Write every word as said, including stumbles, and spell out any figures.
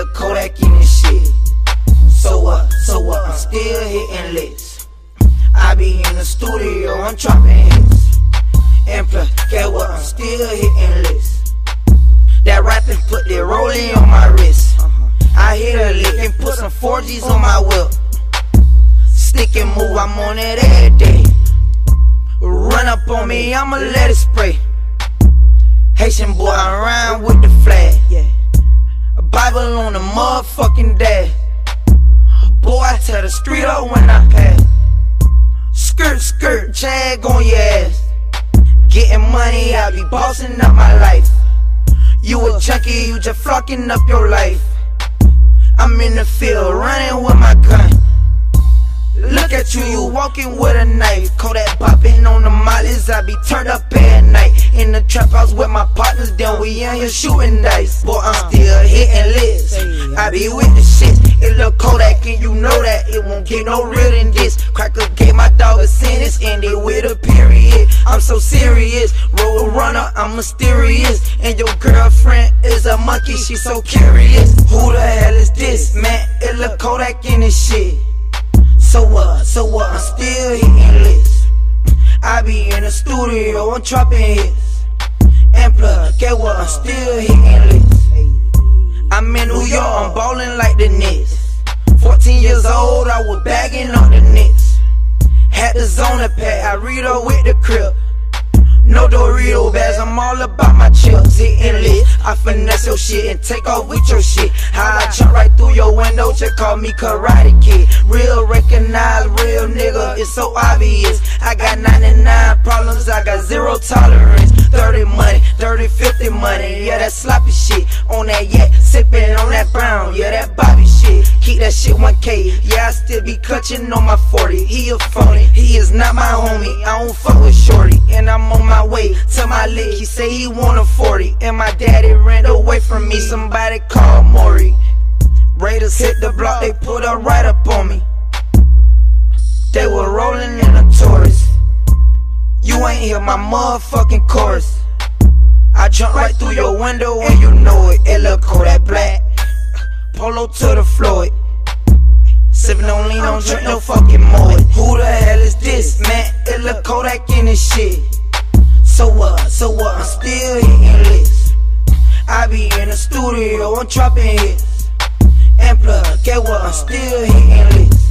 Lil Kodak in this shit. So what, so what, I'm still hitting licks. I be in the studio, I'm dropping hits. And plus, get what, I'm still hitting licks. That rapping put the rolling on my wrist. I hit a lick and put some four G's on my whip. Stick and move, I'm on it every day. Run up on me, I'ma let it spray. Haitian boy, I rhyme with the flag. A Bible on the motherfucking day. Boy, I tell the street up when I pass. Skirt, skirt, jag on your ass. Getting money, I be bossing up my life. You a junkie, you just flocking up your life. I'm in the field, running with my gun. Look at you, you walking with a knife. Kodak popping on the mollies, I be turned up at night. In the trap house with my partners, then we in here shooting dice. Boy, I'm still hitting licks. I be with the shit. It look Kodak and you know that it won't get no real than this. Cracker gave my dog a sentence, ended with a period. I'm so serious, road runner, I'm mysterious. And your girlfriend is a monkey, she so curious. Who the hell is this, man? It look Kodak in this shit. So what, so what, I'm still hitting licks. I be in the studio, I'm dropping hits. And plus, get what, I'm still hitting licks. I'm in New York, I'm ballin' like the Knicks. fourteen years old, I was bagging on the Knicks. Had the zona pack, I read her with the crib. No Dorito bags, I'm all about my chips. Hitting lit, I finesse your shit and take off with your shit. How I jump right through your window, just call me Karate Kid. Real recognize, real nigga, it's so obvious. I got ninety-nine problems, I got zero tolerance. Thirty money, thirty, fifty money, yeah, that sloppy shit. On that yak, sippin' on that brown, yeah, that Bobby shit. Keep that shit one K, yeah, I still be clutching on my forty. He a phony, he is not my homie, I don't fuck with shorty. And I'm on my way to my lick, he say he want a forty. And my daddy ran away from me, somebody called Maury. Raiders hit the block, they put her right up on me. They were rolling in a Taurus. You ain't hear my motherfucking chorus. I jump right through your window and you know it. It look Kodak black, polo to the Floyd. Sippin' on lean, don't drink no fucking more. Who the hell is this, man? It look Kodak in this shit. So what, so what, I'm still hitting licks. I be in the studio, I'm dropping hits. And plus, get what, I'm still hitting licks.